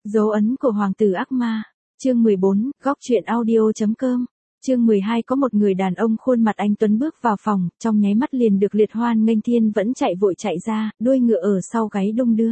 Dấu ấn của hoàng tử ác ma. Chương 14, góc truyện audio.com. Chương 12 có một người đàn ông khuôn mặt anh tuấn bước vào phòng, trong nháy mắt liền được liệt hoan nghênh. Thiên vẫn chạy vội chạy ra, đuôi ngựa ở sau gáy đung đưa.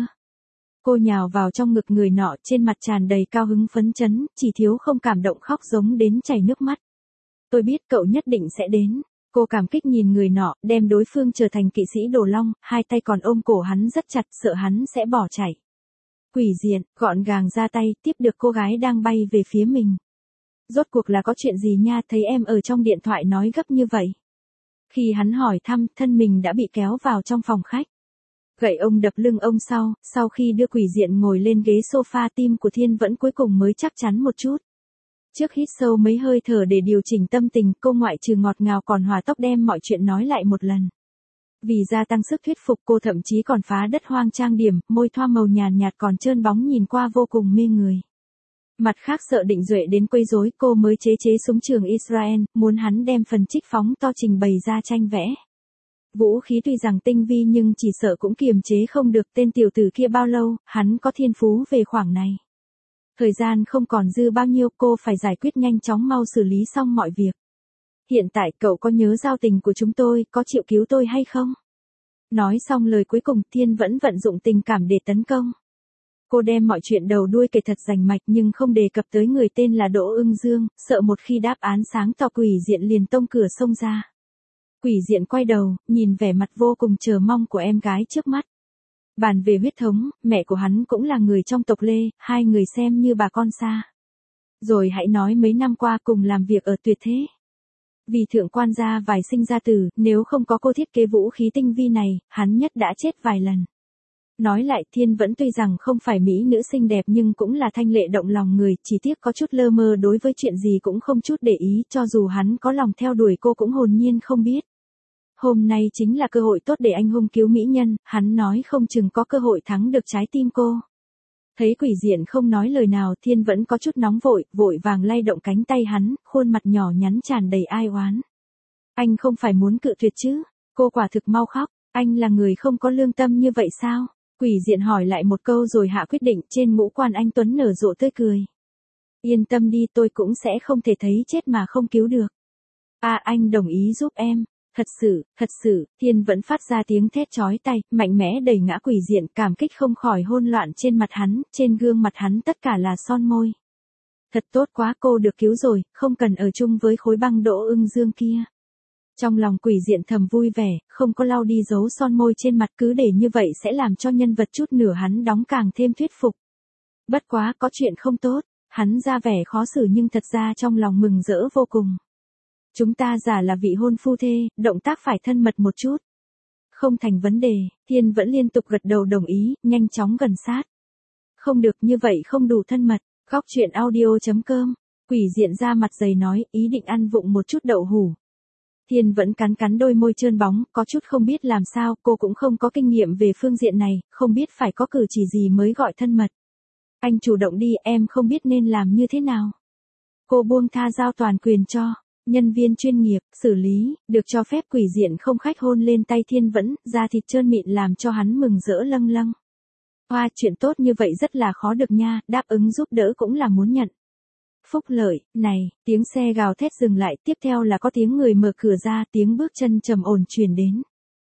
Cô nhào vào trong ngực người nọ, trên mặt tràn đầy cao hứng phấn chấn, chỉ thiếu không cảm động khóc giống đến chảy nước mắt. Tôi biết cậu nhất định sẽ đến. Cô cảm kích nhìn người nọ, đem đối phương trở thành kỵ sĩ Đồ Long, hai tay còn ôm cổ hắn rất chặt, sợ hắn sẽ bỏ chạy. Quỷ diện, gọn gàng ra tay, tiếp được cô gái đang bay về phía mình. Rốt cuộc là có chuyện gì nha, thấy em ở trong điện thoại nói gấp như vậy. Khi hắn hỏi thăm, thân mình đã bị kéo vào trong phòng khách. Gậy ông đập lưng ông sau khi đưa quỷ diện ngồi lên ghế sofa, tim của Thiên vẫn cuối cùng mới chắc chắn một chút. Trước hít sâu mấy hơi thở để điều chỉnh tâm tình, cô ngoại trừ ngọt ngào còn hòa tốc đem mọi chuyện nói lại một lần. Vì gia tăng sức thuyết phục, cô thậm chí còn phá đất hoang trang điểm, môi thoa màu nhàn nhạt còn trơn bóng nhìn qua vô cùng mê người. Mặt khác sợ Định Duệ đến quấy rối, cô mới chế súng trường Israel, muốn hắn đem phần trích phóng to trình bày ra tranh vẽ. Vũ khí tuy rằng tinh vi nhưng chỉ sợ cũng kiềm chế không được tên tiểu tử kia bao lâu, hắn có thiên phú về khoảng này. Thời gian không còn dư bao nhiêu, cô phải giải quyết nhanh chóng mau xử lý xong mọi việc. Hiện tại cậu có nhớ giao tình của chúng tôi, có chịu cứu tôi hay không? Nói xong lời cuối cùng, Thiên vẫn vận dụng tình cảm để tấn công. Cô đem mọi chuyện đầu đuôi kể thật rành mạch nhưng không đề cập tới người tên là Đỗ Ưng Dương, sợ một khi đáp án sáng tỏ quỷ diện liền tông cửa xông ra. Quỷ diện quay đầu, nhìn vẻ mặt vô cùng chờ mong của em gái trước mắt. Bàn về huyết thống, mẹ của hắn cũng là người trong tộc Lê, hai người xem như bà con xa. Rồi hãy nói mấy năm qua cùng làm việc ở Tuyệt Thế. Vì thượng quan gia vài sinh ra tử, nếu không có cô thiết kế vũ khí tinh vi này, hắn nhất đã chết vài lần. Nói lại, Thiên vẫn tuy rằng không phải mỹ nữ xinh đẹp nhưng cũng là thanh lệ động lòng người, chỉ tiếc có chút lơ mơ đối với chuyện gì cũng không chút để ý, cho dù hắn có lòng theo đuổi cô cũng hồn nhiên không biết. Hôm nay chính là cơ hội tốt để anh hùng cứu mỹ nhân, hắn nói không chừng có cơ hội thắng được trái tim cô. Thấy quỷ diện không nói lời nào, Thiên vẫn có chút nóng vội vàng lay động cánh tay hắn, khuôn mặt nhỏ nhắn tràn đầy ai oán. Anh không phải muốn cự tuyệt chứ? Cô quả thực mau khóc, anh là người không có lương tâm như vậy sao? Quỷ diện hỏi lại một câu rồi hạ quyết định, trên ngũ quan anh tuấn nở rộ tươi cười. Yên tâm đi, tôi cũng sẽ không thể thấy chết mà không cứu được. À, anh đồng ý giúp em. Thật sự, Thiên vẫn phát ra tiếng thét chói tai, mạnh mẽ đẩy ngã quỷ diện, cảm kích không khỏi hôn loạn trên mặt hắn, trên gương mặt hắn tất cả là son môi. Thật tốt quá, cô được cứu rồi, không cần ở chung với khối băng Đỗ Ưng Dương kia. Trong lòng quỷ diện thầm vui vẻ, không có lau đi dấu son môi trên mặt, cứ để như vậy sẽ làm cho nhân vật chút nửa hắn đóng càng thêm thuyết phục. Bất quá có chuyện không tốt, hắn ra vẻ khó xử nhưng thật ra trong lòng mừng rỡ vô cùng. Chúng ta giả là vị hôn phu thê, động tác phải thân mật một chút. Không thành vấn đề, Thiên vẫn liên tục gật đầu đồng ý, nhanh chóng gần sát. Không được, như vậy không đủ thân mật. Góc truyện audio.com. Quỷ diện ra mặt dày nói, ý định ăn vụng một chút đậu hủ. Thiên vẫn cắn đôi môi trơn bóng, có chút không biết làm sao, cô cũng không có kinh nghiệm về phương diện này, không biết phải có cử chỉ gì mới gọi thân mật. Anh chủ động đi, em không biết nên làm như thế nào. Cô buông tha giao toàn quyền cho nhân viên chuyên nghiệp, xử lý, được cho phép. Quỷ diện không khách hôn lên tay Thiên vẫn, da thịt trơn mịn làm cho hắn mừng rỡ lâng lâng. Hoa, chuyện tốt như vậy rất là khó được nha, đáp ứng giúp đỡ cũng là muốn nhận. Phúc lợi, này, tiếng xe gào thét dừng lại, tiếp theo là có tiếng người mở cửa ra, tiếng bước chân trầm ổn truyền đến.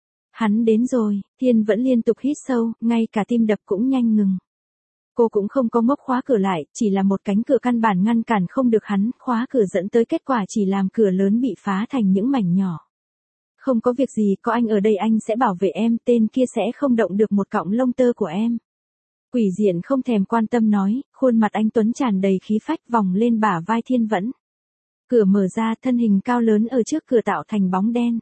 Hắn đến rồi, Thiên vẫn liên tục hít sâu, ngay cả tim đập cũng nhanh ngừng. Cô cũng không có ngốc khóa cửa lại, chỉ là một cánh cửa căn bản ngăn cản không được hắn, khóa cửa dẫn tới kết quả chỉ làm cửa lớn bị phá thành những mảnh nhỏ. Không có việc gì, có anh ở đây anh sẽ bảo vệ em, tên kia sẽ không động được một cọng lông tơ của em. Quỷ diện không thèm quan tâm nói, khuôn mặt anh tuấn tràn đầy khí phách vòng lên bả vai Thiên vẫn. Cửa mở ra, thân hình cao lớn ở trước cửa tạo thành bóng đen.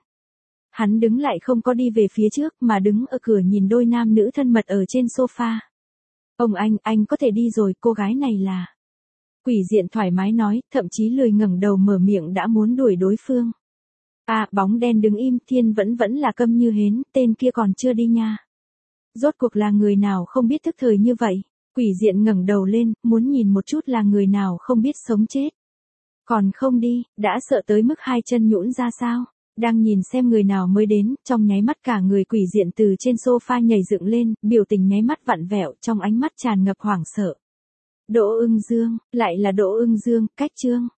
Hắn đứng lại không có đi về phía trước mà đứng ở cửa nhìn đôi nam nữ thân mật ở trên sofa. Ông anh có thể đi rồi, cô gái này là. Quỷ diện thoải mái nói, thậm chí lười ngẩng đầu mở miệng đã muốn đuổi đối phương. À, bóng đen đứng im, Thiên vẫn là câm như hến, tên kia còn chưa đi nha. Rốt cuộc là người nào không biết thức thời như vậy? Quỷ diện ngẩng đầu lên, muốn nhìn một chút là người nào không biết sống chết. Còn không đi, đã sợ tới mức hai chân nhũn ra sao? Đang nhìn xem người nào mới đến, trong nháy mắt cả người quỷ diện từ trên sofa nhảy dựng lên, biểu tình nháy mắt vặn vẹo, trong ánh mắt tràn ngập hoảng sợ. Đỗ Ưng Dương, lại là Đỗ Ưng Dương, cách chương.